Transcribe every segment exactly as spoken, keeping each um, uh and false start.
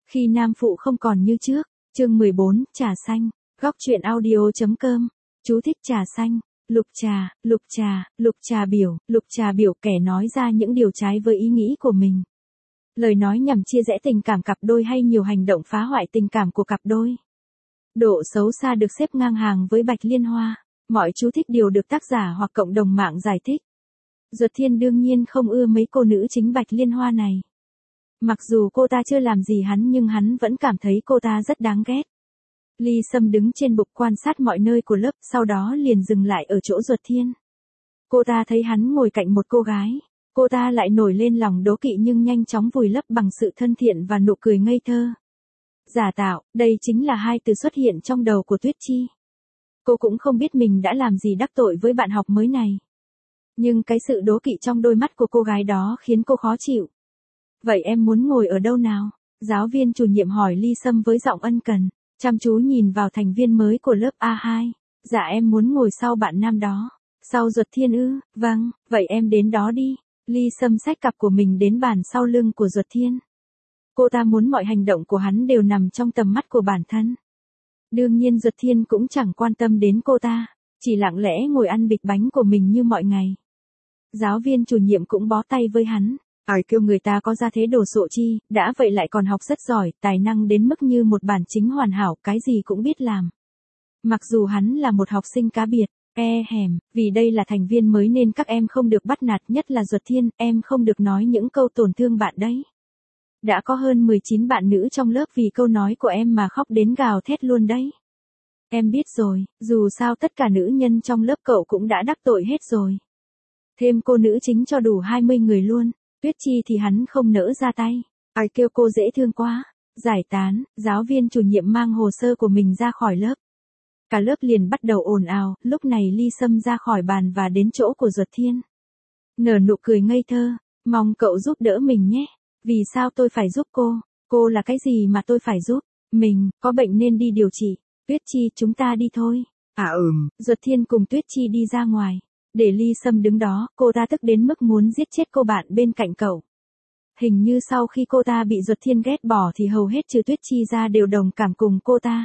Khi nam phụ không còn như trước, chương mười bốn, trà xanh, góc truyện audio.com, chú thích trà xanh, lục trà, lục trà, lục trà biểu, lục trà biểu kẻ nói ra những điều trái với ý nghĩ của mình. Lời nói nhằm chia rẽ tình cảm cặp đôi hay nhiều hành động phá hoại tình cảm của cặp đôi. Độ xấu xa được xếp ngang hàng với bạch liên hoa, mọi chú thích đều được tác giả hoặc cộng đồng mạng giải thích. Duật Thiên đương nhiên không ưa mấy cô nữ chính bạch liên hoa này. Mặc dù cô ta chưa làm gì hắn nhưng hắn vẫn cảm thấy cô ta rất đáng ghét. Ly Sâm đứng trên bục quan sát mọi nơi của lớp, sau đó liền dừng lại ở chỗ Duật Thiên. Cô ta thấy hắn ngồi cạnh một cô gái, cô ta lại nổi lên lòng đố kỵ nhưng nhanh chóng vùi lấp bằng sự thân thiện và nụ cười ngây thơ. Giả tạo, đây chính là hai từ xuất hiện trong đầu của Tuyết Chi. Cô cũng không biết mình đã làm gì đắc tội với bạn học mới này. Nhưng cái sự đố kỵ trong đôi mắt của cô gái đó khiến cô khó chịu. Vậy em muốn ngồi ở đâu nào? Giáo viên chủ nhiệm hỏi Ly Sâm với giọng ân cần, chăm chú nhìn vào thành viên mới của lớp A hai. Dạ em muốn ngồi sau bạn nam đó. Sau Duật Thiên ư? Vâng, vậy em đến đó đi. Ly Sâm xách cặp của mình đến bàn sau lưng của Duật Thiên. Cô ta muốn mọi hành động của hắn đều nằm trong tầm mắt của bản thân. Đương nhiên Duật Thiên cũng chẳng quan tâm đến cô ta, chỉ lặng lẽ ngồi ăn bịch bánh của mình như mọi ngày. Giáo viên chủ nhiệm cũng bó tay với hắn. Ai kêu người ta có ra thế đồ sộ chi, đã vậy lại còn học rất giỏi, tài năng đến mức như một bản chính hoàn hảo, cái gì cũng biết làm. Mặc dù hắn là một học sinh cá biệt, e hèm, vì đây là thành viên mới nên các em không được bắt nạt, nhất là Duật Thiên, em không được nói những câu tổn thương bạn đấy. Đã có hơn mười chín bạn nữ trong lớp vì câu nói của em mà khóc đến gào thét luôn đấy. Em biết rồi, dù sao tất cả nữ nhân trong lớp cậu cũng đã đắc tội hết rồi. Thêm cô nữ chính cho đủ hai mươi người luôn. Tuyết Chi thì hắn không nỡ ra tay. Ai kêu cô dễ thương quá. Giải tán, giáo viên chủ nhiệm mang hồ sơ của mình ra khỏi lớp. Cả lớp liền bắt đầu ồn ào, lúc này Ly Sâm ra khỏi bàn và đến chỗ của Duật Thiên. Nở nụ cười ngây thơ, mong cậu giúp đỡ mình nhé. Vì sao tôi phải giúp cô? Cô là cái gì mà tôi phải giúp? Mình, có bệnh nên đi điều trị. Tuyết Chi chúng ta đi thôi. À ừm, Duật Thiên cùng Tuyết Chi đi ra ngoài. Để Ly Sâm đứng đó, cô ta tức đến mức muốn giết chết cô bạn bên cạnh cậu. Hình như sau khi cô ta bị Duật Thiên ghét bỏ thì hầu hết trừ Tuyết Chi ra đều đồng cảm cùng cô ta.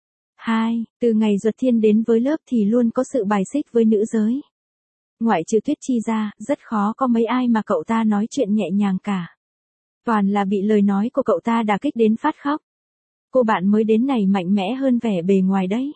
Hai, từ ngày Duật Thiên đến với lớp thì luôn có sự bài xích với nữ giới. Ngoại trừ Tuyết Chi ra, rất khó có mấy ai mà cậu ta nói chuyện nhẹ nhàng cả. Toàn là bị lời nói của cậu ta đả kích đến phát khóc. Cô bạn mới đến này mạnh mẽ hơn vẻ bề ngoài đấy.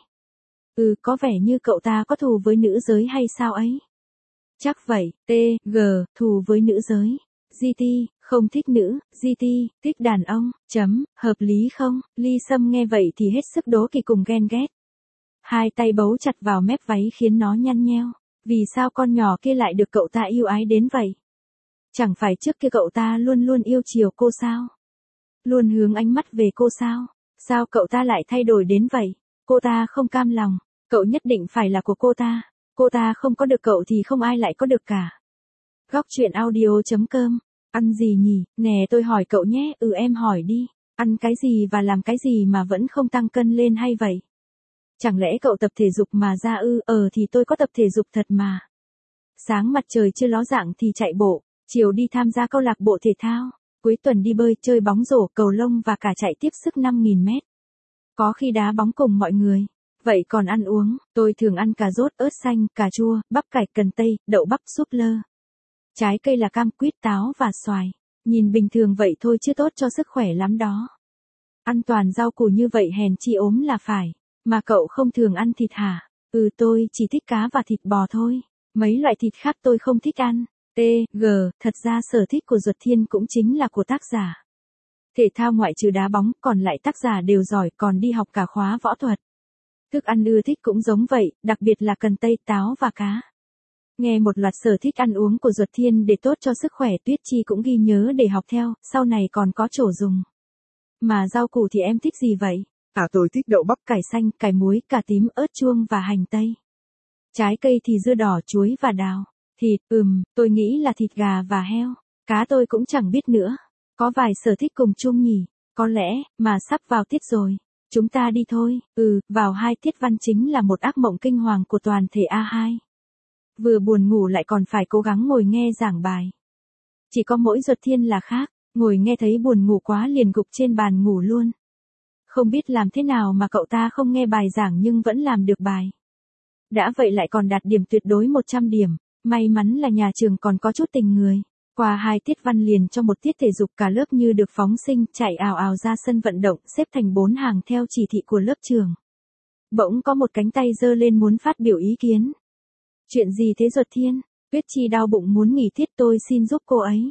Ừ, có vẻ như cậu ta có thù với nữ giới hay sao ấy? Chắc vậy, T, G, thù với nữ giới. giê tê, không thích nữ, giê tê, thích đàn ông, chấm, hợp lý không? Ly Sâm nghe vậy thì hết sức đố kỵ cùng ghen ghét. Hai tay bấu chặt vào mép váy khiến nó nhăn nheo. Vì sao con nhỏ kia lại được cậu ta yêu ái đến vậy? Chẳng phải trước kia cậu ta luôn luôn yêu chiều cô sao? Luôn hướng ánh mắt về cô sao? Sao cậu ta lại thay đổi đến vậy? Cô ta không cam lòng, cậu nhất định phải là của cô ta. Cô ta không có được cậu thì không ai lại có được cả. Góc truyện audio.com, ăn gì nhỉ? Nè tôi hỏi cậu nhé, ừ em hỏi đi. Ăn cái gì và làm cái gì mà vẫn không tăng cân lên hay vậy? Chẳng lẽ cậu tập thể dục mà ra ư? Ờ thì tôi có tập thể dục thật mà. Sáng mặt trời chưa ló dạng thì chạy bộ, chiều đi tham gia câu lạc bộ thể thao, cuối tuần đi bơi, chơi bóng rổ, cầu lông và cả chạy tiếp sức năm nghìn mét. Có khi đá bóng cùng mọi người. Vậy còn ăn uống, tôi thường ăn cà rốt, ớt xanh, cà chua, bắp cải, cần tây, đậu bắp, súp lơ. Trái cây là cam, quýt, táo và xoài. Nhìn bình thường vậy thôi chứ tốt cho sức khỏe lắm đó. Ăn toàn rau củ như vậy hèn chi ốm là phải. Mà cậu không thường ăn thịt hả? Ừ tôi chỉ thích cá và thịt bò thôi. Mấy loại thịt khác tôi không thích ăn. T, G, thật ra sở thích của Duật Thiên cũng chính là của tác giả. Thể thao ngoại trừ đá bóng, còn lại tác giả đều giỏi, còn đi học cả khóa võ thuật. Thức ăn ưa thích cũng giống vậy, đặc biệt là cần tây, táo và cá. Nghe một loạt sở thích ăn uống của Duật Thiên để tốt cho sức khỏe, Tuyết Chi cũng ghi nhớ để học theo, sau này còn có chỗ dùng. Mà rau củ thì em thích gì vậy? À tôi thích đậu bắp, cải xanh, cải muối, cà tím, ớt chuông và hành tây. Trái cây thì dưa đỏ, chuối và đào. Thịt, ừm, tôi nghĩ là thịt gà và heo. Cá tôi cũng chẳng biết nữa. Có vài sở thích cùng chung nhỉ? Có lẽ, mà sắp vào tiết rồi. Chúng ta đi thôi. Ừ, vào hai tiết văn chính là một ác mộng kinh hoàng của toàn thể A hai. Vừa buồn ngủ lại còn phải cố gắng ngồi nghe giảng bài. Chỉ có mỗi Duật Thiên là khác. Ngồi nghe thấy buồn ngủ quá liền gục trên bàn ngủ luôn. Không biết làm thế nào mà cậu ta không nghe bài giảng nhưng vẫn làm được bài. Đã vậy lại còn đạt điểm tuyệt đối một trăm điểm, may mắn là nhà trường còn có chút tình người. Qua hai tiết văn liền cho một tiết thể dục cả lớp như được phóng sinh chạy ào ào ra sân vận động xếp thành bốn hàng theo chỉ thị của lớp trường. Bỗng có một cánh tay giơ lên muốn phát biểu ý kiến. Chuyện gì thế Duật Thiên? Tuyết Chi đau bụng muốn nghỉ tiết tôi xin giúp cô ấy.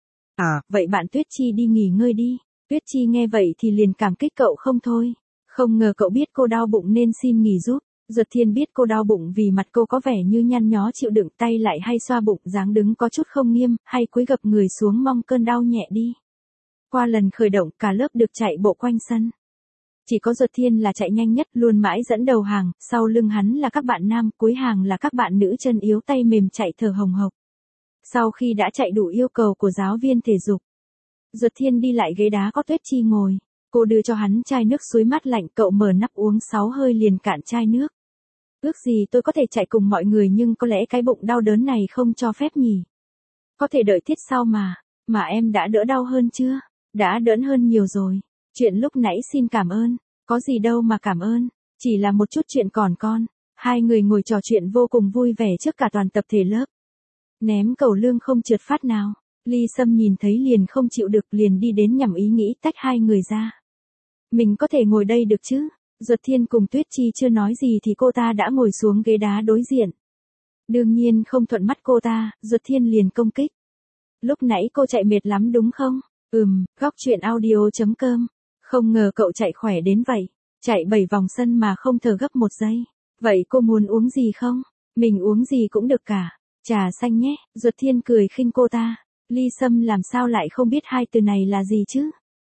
À, vậy bạn Tuyết Chi đi nghỉ ngơi đi. Tuyết Chi nghe vậy thì liền cảm kích cậu không thôi. Không ngờ cậu biết cô đau bụng nên xin nghỉ giúp. Duật Thiên biết cô đau bụng vì mặt cô có vẻ như nhăn nhó chịu đựng tay lại hay xoa bụng dáng đứng có chút không nghiêm, hay cúi gập người xuống mong cơn đau nhẹ đi. Qua lần khởi động cả lớp được chạy bộ quanh sân. Chỉ có Duật Thiên là chạy nhanh nhất luôn mãi dẫn đầu hàng, sau lưng hắn là các bạn nam, cuối hàng là các bạn nữ chân yếu tay mềm chạy thở hồng hộc. Sau khi đã chạy đủ yêu cầu của giáo viên thể dục, Duật Thiên đi lại ghế đá có Tuyết Chi ngồi. Cô đưa cho hắn chai nước suối mát lạnh, cậu mở nắp uống sáu hơi liền cạn chai nước. Ước gì tôi có thể chạy cùng mọi người nhưng có lẽ cái bụng đau đớn này không cho phép nhỉ. Có thể đợi tiết sau mà, mà em đã đỡ đau hơn chưa? Đã đỡ hơn nhiều rồi. Chuyện lúc nãy xin cảm ơn, có gì đâu mà cảm ơn, chỉ là một chút chuyện còn con. Hai người ngồi trò chuyện vô cùng vui vẻ trước cả toàn tập thể lớp. Ném cầu lương không trượt phát nào. Ly Sâm nhìn thấy liền không chịu được liền đi đến nhằm ý nghĩ tách hai người ra. Mình có thể ngồi đây được chứ? Duật Thiên cùng Tuyết Chi chưa nói gì thì cô ta đã ngồi xuống ghế đá đối diện. Đương nhiên không thuận mắt cô ta, Duật Thiên liền công kích. Lúc nãy cô chạy mệt lắm đúng không? Ừm, góc chuyện audio chấm com. Không ngờ cậu chạy khỏe đến vậy. Chạy bảy vòng sân mà không thở gấp một giây. Vậy cô muốn uống gì không? Mình uống gì cũng được cả. Trà xanh nhé. Duật Thiên cười khinh cô ta. Ly Sâm làm sao lại không biết hai từ này là gì chứ?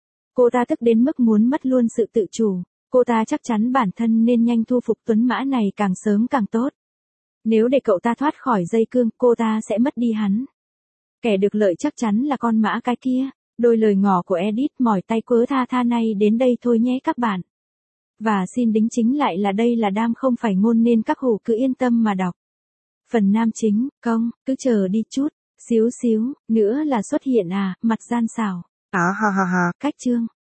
Cô ta tức đến mức muốn mất luôn sự tự chủ. Cô ta chắc chắn bản thân nên nhanh thu phục tuấn mã này càng sớm càng tốt. Nếu để cậu ta thoát khỏi dây cương, cô ta sẽ mất đi hắn. Kẻ được lợi chắc chắn là con mã cái kia. Đôi lời ngỏ của Edith mỏi tay quớ tha tha này đến đây thôi nhé các bạn. Và xin đính chính lại là đây là đam không phải ngôn nên các hủ cứ yên tâm mà đọc. Phần nam chính, công, cứ chờ đi chút, xíu xíu, nữa là xuất hiện à, mặt gian xảo. À ha ha ha, cách chương.